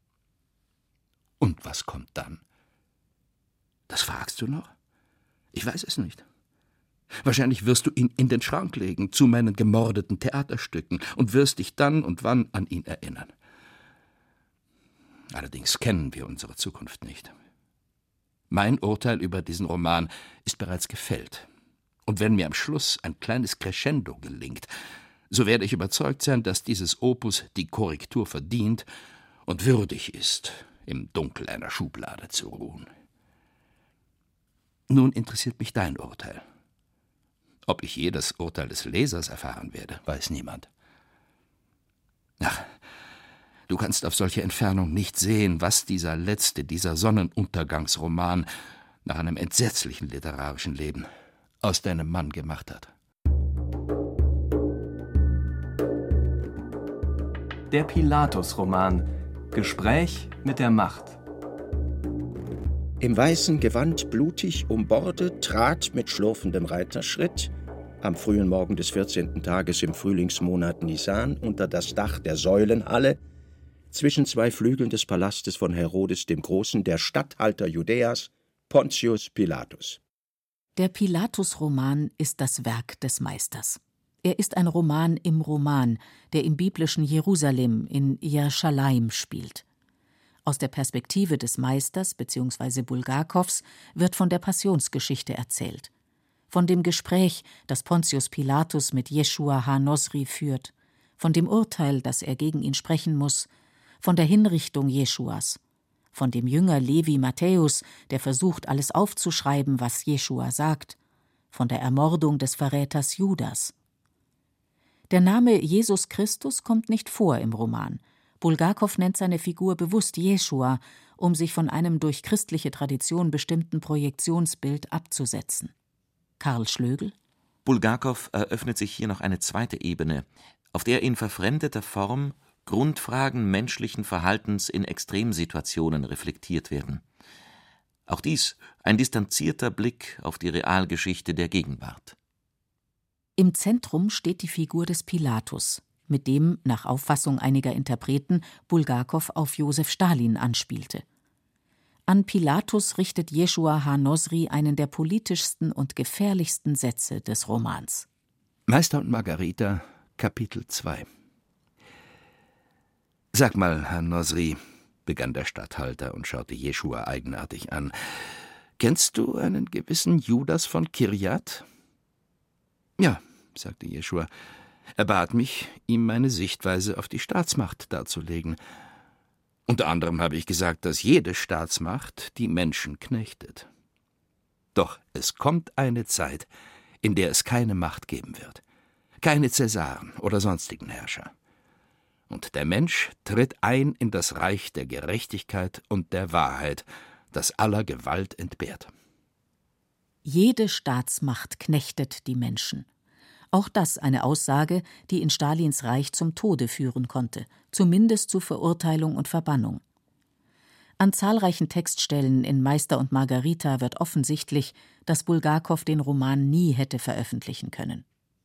Und was kommt dann? Das fragst du noch? Ich weiß es nicht. Wahrscheinlich wirst du ihn in den Schrank legen, zu meinen gemordeten Theaterstücken, und wirst dich dann und wann an ihn erinnern. Allerdings kennen wir unsere Zukunft nicht. Mein Urteil über diesen Roman ist bereits gefällt. Und wenn mir am Schluss ein kleines Crescendo gelingt, so werde ich überzeugt sein, dass dieses Opus die Korrektur verdient und würdig ist, im Dunkel einer Schublade zu ruhen. Nun interessiert mich dein Urteil. Ob ich je das Urteil des Lesers erfahren werde, weiß niemand. Ach, du kannst auf solche Entfernung nicht sehen, was dieser Sonnenuntergangsroman nach einem entsetzlichen literarischen Leben aus deinem Mann gemacht hat. Der Pilatus-Roman Gespräch mit der Macht. Im weißen Gewand blutig umbordet trat mit schlurfendem Reiterschritt am frühen Morgen des 14. Tages im Frühlingsmonat Nisan unter das Dach der Säulenhalle zwischen 2 Flügeln des Palastes von Herodes dem Großen der Statthalter Judäas, Pontius Pilatus. Der Pilatus-Roman ist das Werk des Meisters. Er ist ein Roman im Roman, der im biblischen Jerusalem in Jerusalem spielt. Aus der Perspektive des Meisters bzw. Bulgakows wird von der Passionsgeschichte erzählt. Von dem Gespräch, das Pontius Pilatus mit Jeschua ha-Nosri führt, von dem Urteil, das er gegen ihn sprechen muss, von der Hinrichtung Jeschuas, von dem Jünger Levi Matthäus, der versucht, alles aufzuschreiben, was Jeschua sagt, von der Ermordung des Verräters Judas. Der Name Jesus Christus kommt nicht vor im Roman. Bulgakow nennt seine Figur bewusst Jeschua, um sich von einem durch christliche Tradition bestimmten Projektionsbild abzusetzen. Karl Schlögl: Bulgakow eröffnet sich hier noch eine zweite Ebene, auf der in verfremdeter Form Grundfragen menschlichen Verhaltens in Extremsituationen reflektiert werden. Auch dies ein distanzierter Blick auf die Realgeschichte der Gegenwart. Im Zentrum steht die Figur des Pilatus, mit dem, nach Auffassung einiger Interpreten, Bulgakow auf Josef Stalin anspielte. An Pilatus richtet Jeschua Ha-Nosri einen der politischsten und gefährlichsten Sätze des Romans. Meister und Margarita, Kapitel 2. »Sag mal, Herr Nosri«, begann der Statthalter und schaute Jeschua eigenartig an, »kennst du einen gewissen Judas von Kirjat?« »Ja«, sagte Jeschua, »er bat mich, ihm meine Sichtweise auf die Staatsmacht darzulegen. Unter anderem habe ich gesagt, dass jede Staatsmacht die Menschen knechtet. Doch es kommt eine Zeit, in der es keine Macht geben wird, keine Cäsaren oder sonstigen Herrscher. Und der Mensch tritt ein in das Reich der Gerechtigkeit und der Wahrheit, das aller Gewalt entbehrt.« Jede Staatsmacht knechtet die Menschen. Auch das eine Aussage, die in Stalins Reich zum Tode führen konnte, zumindest zu Verurteilung und Verbannung. An zahlreichen Textstellen in Meister und Margarita wird offensichtlich, dass Bulgakow den Roman nie hätte veröffentlichen können.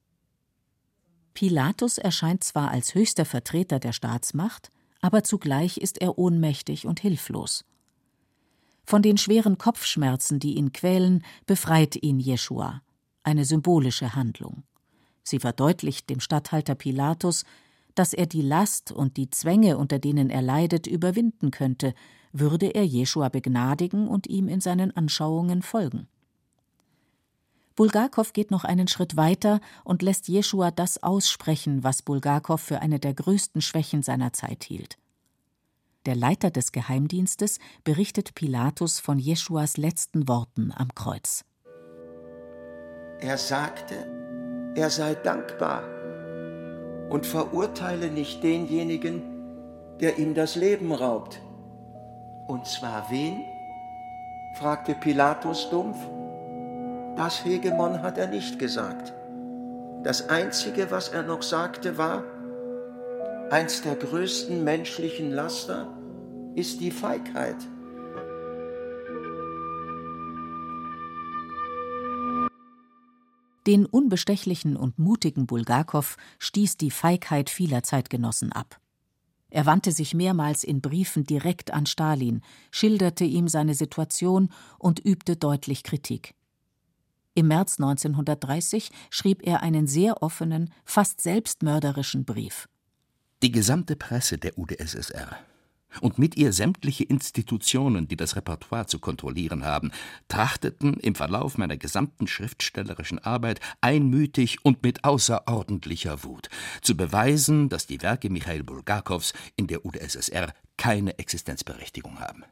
Pilatus erscheint zwar als höchster Vertreter der Staatsmacht, aber zugleich ist er ohnmächtig und hilflos. Von den schweren Kopfschmerzen, die ihn quälen, befreit ihn Jeschua, eine symbolische Handlung. Sie verdeutlicht dem Statthalter Pilatus, dass er die Last und die Zwänge, unter denen er leidet, überwinden könnte, würde er Jeschua begnadigen und ihm in seinen Anschauungen folgen. Bulgakow geht noch einen Schritt weiter und lässt Jeschua das aussprechen, was Bulgakow für eine der größten Schwächen seiner Zeit hielt. Der Leiter des Geheimdienstes berichtet Pilatus von Jeschuas letzten Worten am Kreuz. Er sagte, er sei dankbar und verurteile nicht denjenigen, der ihm das Leben raubt. Und zwar wen? Fragte Pilatus dumpf. Das Hegemon hat er nicht gesagt. Das Einzige, was er noch sagte, war, eins der größten menschlichen Laster ist die Feigheit. Den unbestechlichen und mutigen Bulgakow stieß die Feigheit vieler Zeitgenossen ab. Er wandte sich mehrmals in Briefen direkt an Stalin, schilderte ihm seine Situation und übte deutlich Kritik. Im März 1930 schrieb er einen sehr offenen, fast selbstmörderischen Brief. Die gesamte Presse der UdSSR und mit ihr sämtliche Institutionen, die das Repertoire zu kontrollieren haben, trachteten im Verlauf meiner gesamten schriftstellerischen Arbeit einmütig und mit außerordentlicher Wut zu beweisen, dass die Werke Michail Bulgakows in der UdSSR keine Existenzberechtigung haben.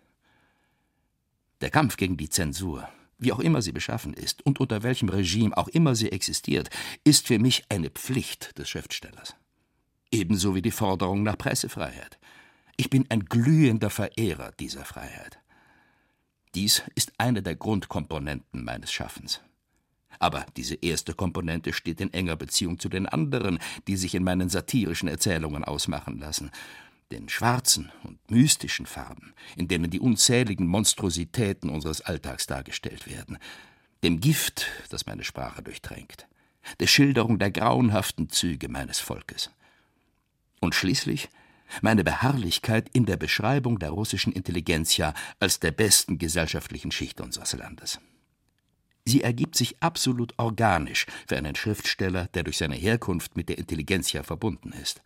Der Kampf gegen die Zensur, wie auch immer sie beschaffen ist und unter welchem Regime auch immer sie existiert, ist für mich eine Pflicht des Schriftstellers. Ebenso wie die Forderung nach Pressefreiheit. Ich bin ein glühender Verehrer dieser Freiheit. Dies ist eine der Grundkomponenten meines Schaffens. Aber diese erste Komponente steht in enger Beziehung zu den anderen, die sich in meinen satirischen Erzählungen ausmachen lassen. Den schwarzen und mystischen Farben, in denen die unzähligen Monstrositäten unseres Alltags dargestellt werden. Dem Gift, das meine Sprache durchtränkt. Der Schilderung der grauenhaften Züge meines Volkes. Und schließlich meine Beharrlichkeit in der Beschreibung der russischen Intelligenzia als der besten gesellschaftlichen Schicht unseres Landes. Sie ergibt sich absolut organisch für einen Schriftsteller, der durch seine Herkunft mit der Intelligenzia verbunden ist.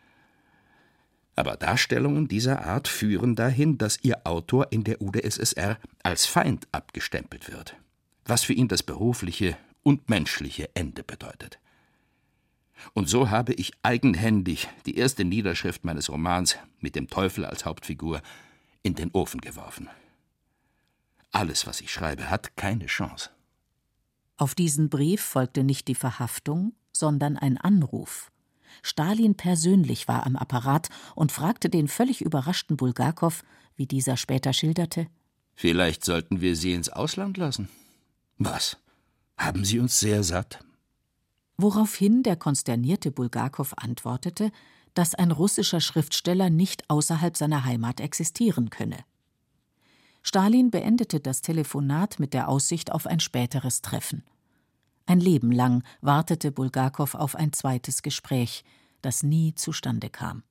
Aber Darstellungen dieser Art führen dahin, dass ihr Autor in der UdSSR als Feind abgestempelt wird, was für ihn das berufliche und menschliche Ende bedeutet. Und so habe ich eigenhändig die erste Niederschrift meines Romans mit dem Teufel als Hauptfigur in den Ofen geworfen. Alles, was ich schreibe, hat keine Chance. Auf diesen Brief folgte nicht die Verhaftung, sondern ein Anruf. Stalin persönlich war am Apparat und fragte den völlig überraschten Bulgakow, wie dieser später schilderte: »Vielleicht sollten wir Sie ins Ausland lassen. Was? Haben Sie uns sehr satt?« Woraufhin der konsternierte Bulgakow antwortete, dass ein russischer Schriftsteller nicht außerhalb seiner Heimat existieren könne. Stalin beendete das Telefonat mit der Aussicht auf ein späteres Treffen. Ein Leben lang wartete Bulgakow auf ein zweites Gespräch, das nie zustande kam.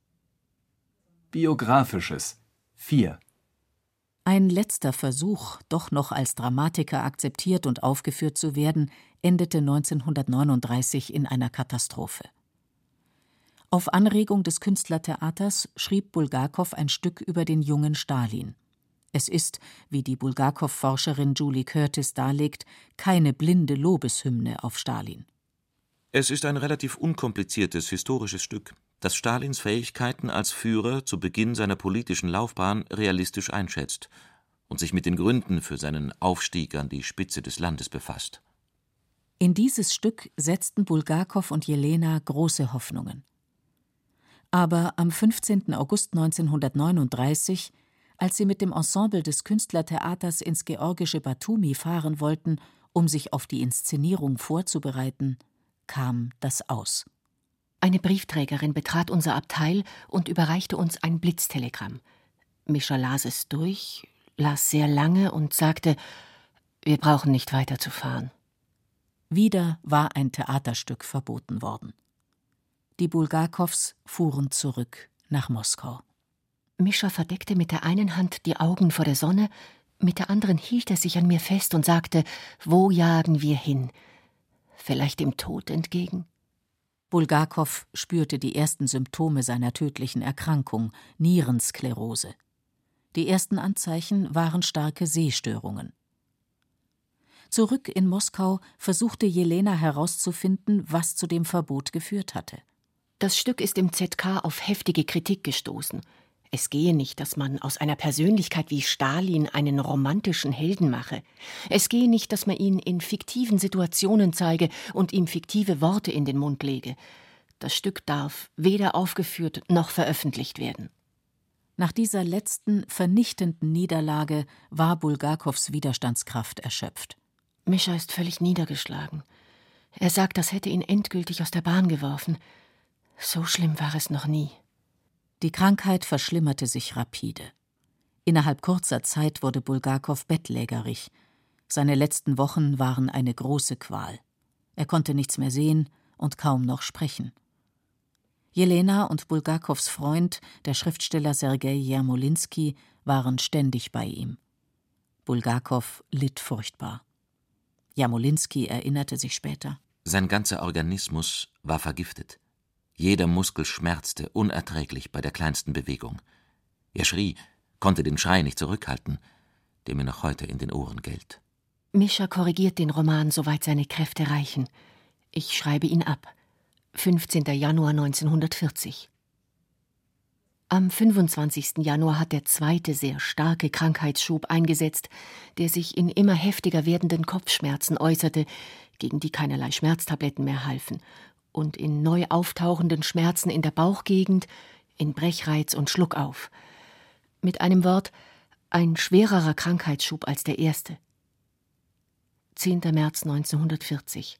Biografisches 4. Ein letzter Versuch, doch noch als Dramatiker akzeptiert und aufgeführt zu werden, endete 1939 in einer Katastrophe. Auf Anregung des Künstlertheaters schrieb Bulgakow ein Stück über den jungen Stalin. Es ist, wie die Bulgakow-Forscherin Julie Curtis darlegt, keine blinde Lobeshymne auf Stalin. Es ist ein relativ unkompliziertes historisches Stück, das Stalins Fähigkeiten als Führer zu Beginn seiner politischen Laufbahn realistisch einschätzt und sich mit den Gründen für seinen Aufstieg an die Spitze des Landes befasst. In dieses Stück setzten Bulgakow und Jelena große Hoffnungen. Aber am 15. August 1939, als sie mit dem Ensemble des Künstlertheaters ins georgische Batumi fahren wollten, um sich auf die Inszenierung vorzubereiten, kam das Aus. Eine Briefträgerin betrat unser Abteil und überreichte uns ein Blitztelegramm. Mischa las es durch, las sehr lange und sagte: »Wir brauchen nicht weiterzufahren.« Wieder war ein Theaterstück verboten worden. Die Bulgakows fuhren zurück nach Moskau. Mischa verdeckte mit der einen Hand die Augen vor der Sonne, mit der anderen hielt er sich an mir fest und sagte: »Wo jagen wir hin? Vielleicht dem Tod entgegen?« Bulgakow spürte die ersten Symptome seiner tödlichen Erkrankung, Nierensklerose. Die ersten Anzeichen waren starke Sehstörungen. Zurück in Moskau versuchte Jelena herauszufinden, was zu dem Verbot geführt hatte. Das Stück ist im ZK auf heftige Kritik gestoßen. Es gehe nicht, dass man aus einer Persönlichkeit wie Stalin einen romantischen Helden mache. Es gehe nicht, dass man ihn in fiktiven Situationen zeige und ihm fiktive Worte in den Mund lege. Das Stück darf weder aufgeführt noch veröffentlicht werden. Nach dieser letzten, vernichtenden Niederlage war Bulgakows Widerstandskraft erschöpft. Mischa ist völlig niedergeschlagen. Er sagt, das hätte ihn endgültig aus der Bahn geworfen. So schlimm war es noch nie. Die Krankheit verschlimmerte sich rapide. Innerhalb kurzer Zeit wurde Bulgakow bettlägerig. Seine letzten Wochen waren eine große Qual. Er konnte nichts mehr sehen und kaum noch sprechen. Jelena und Bulgakows Freund, der Schriftsteller Sergei Jermolinsky, waren ständig bei ihm. Bulgakow litt furchtbar. Jermolinsky erinnerte sich später: Sein ganzer Organismus war vergiftet. Jeder Muskel schmerzte unerträglich bei der kleinsten Bewegung. Er schrie, konnte den Schrei nicht zurückhalten, der mir noch heute in den Ohren gellt. Mischa korrigiert den Roman, soweit seine Kräfte reichen. Ich schreibe ihn ab. 15. Januar 1940. Am 25. Januar hat der zweite sehr starke Krankheitsschub eingesetzt, der sich in immer heftiger werdenden Kopfschmerzen äußerte, gegen die keinerlei Schmerztabletten mehr halfen, und in neu auftauchenden Schmerzen in der Bauchgegend, in Brechreiz und Schluckauf. Mit einem Wort, ein schwererer Krankheitsschub als der erste. 10. März 1940,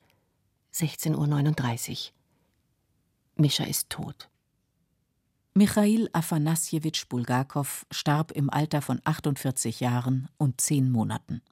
16:39 Uhr. Mischa ist tot. Michail Afanassjewitsch Bulgakow starb im Alter von 48 Jahren und 10 Monaten.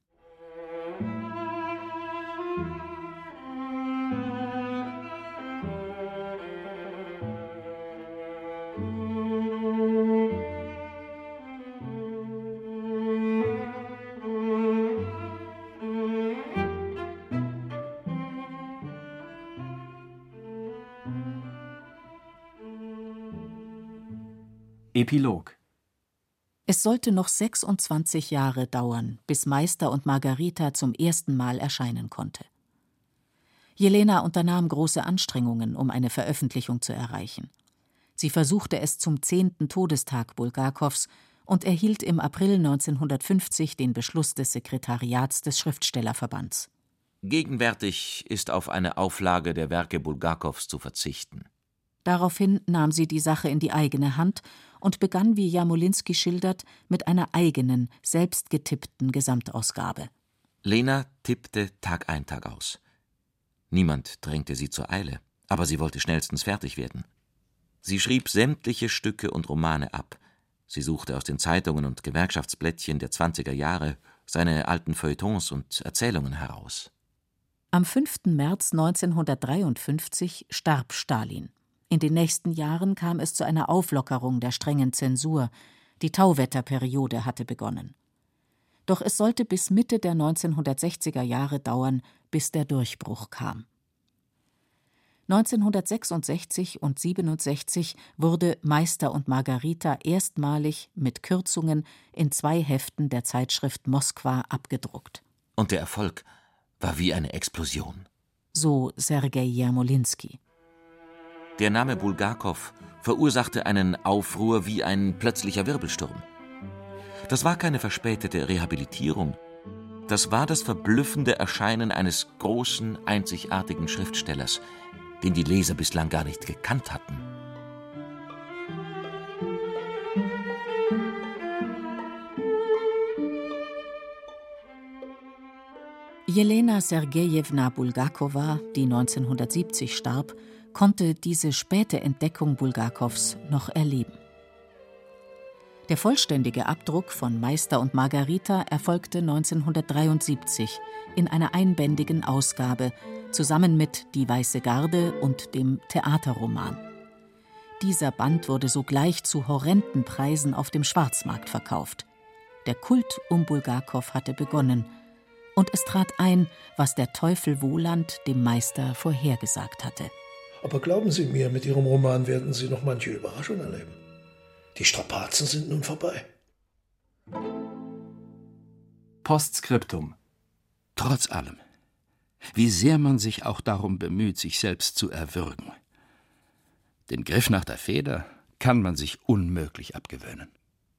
Epilog. Es sollte noch 26 Jahre dauern, bis Meister und Margarita zum ersten Mal erscheinen konnte. Jelena unternahm große Anstrengungen, um eine Veröffentlichung zu erreichen. Sie versuchte es zum 10. Todestag Bulgakows und erhielt im April 1950 den Beschluss des Sekretariats des Schriftstellerverbands. Gegenwärtig ist auf eine Auflage der Werke Bulgakows zu verzichten. Daraufhin nahm sie die Sache in die eigene Hand und begann, wie Jarmolinsky schildert, mit einer eigenen, selbst getippten Gesamtausgabe. Lena tippte Tag ein, Tag aus. Niemand drängte sie zur Eile, aber sie wollte schnellstens fertig werden. Sie schrieb sämtliche Stücke und Romane ab. Sie suchte aus den Zeitungen und Gewerkschaftsblättchen der 20er Jahre seine alten Feuilletons und Erzählungen heraus. Am 5. März 1953 starb Stalin. In den nächsten Jahren kam es zu einer Auflockerung der strengen Zensur. Die Tauwetterperiode hatte begonnen. Doch es sollte bis Mitte der 1960er Jahre dauern, bis der Durchbruch kam. 1966 und 67 wurde Meister und Margarita erstmalig mit Kürzungen in 2 Heften der Zeitschrift Moskwa abgedruckt. Und der Erfolg war wie eine Explosion. So Sergei Jarmolinsky. Der Name Bulgakow verursachte einen Aufruhr wie ein plötzlicher Wirbelsturm. Das war keine verspätete Rehabilitierung. Das war das verblüffende Erscheinen eines großen, einzigartigen Schriftstellers, den die Leser bislang gar nicht gekannt hatten. Jelena Sergejewna Bulgakowa, die 1970 starb, konnte diese späte Entdeckung Bulgakows noch erleben. Der vollständige Abdruck von Meister und Margarita erfolgte 1973 in einer einbändigen Ausgabe, zusammen mit Die Weiße Garde und dem Theaterroman. Dieser Band wurde sogleich zu horrenden Preisen auf dem Schwarzmarkt verkauft. Der Kult um Bulgakow hatte begonnen, und es trat ein, was der Teufel Woland dem Meister vorhergesagt hatte. Aber glauben Sie mir, mit Ihrem Roman werden Sie noch manche Überraschung erleben. Die Strapazen sind nun vorbei. Postskriptum. Trotz allem, wie sehr man sich auch darum bemüht, sich selbst zu erwürgen. Den Griff nach der Feder kann man sich unmöglich abgewöhnen.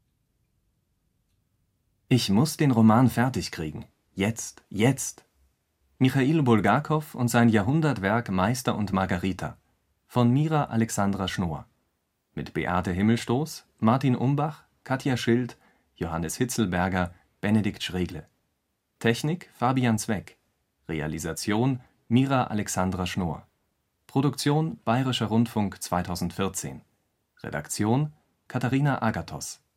Ich muss den Roman fertig kriegen. Jetzt, jetzt. Michail Bulgakow und sein Jahrhundertwerk Meister und Margarita von Mira Alexandra Schnoor. Mit Beate Himmelstoß, Martin Umbach, Katja Schild, Johannes Hitzelberger, Benedikt Schregle. Technik Fabian Zweck. Realisation Mira Alexandra Schnoor. Produktion Bayerischer Rundfunk 2014. Redaktion Katharina Agathos.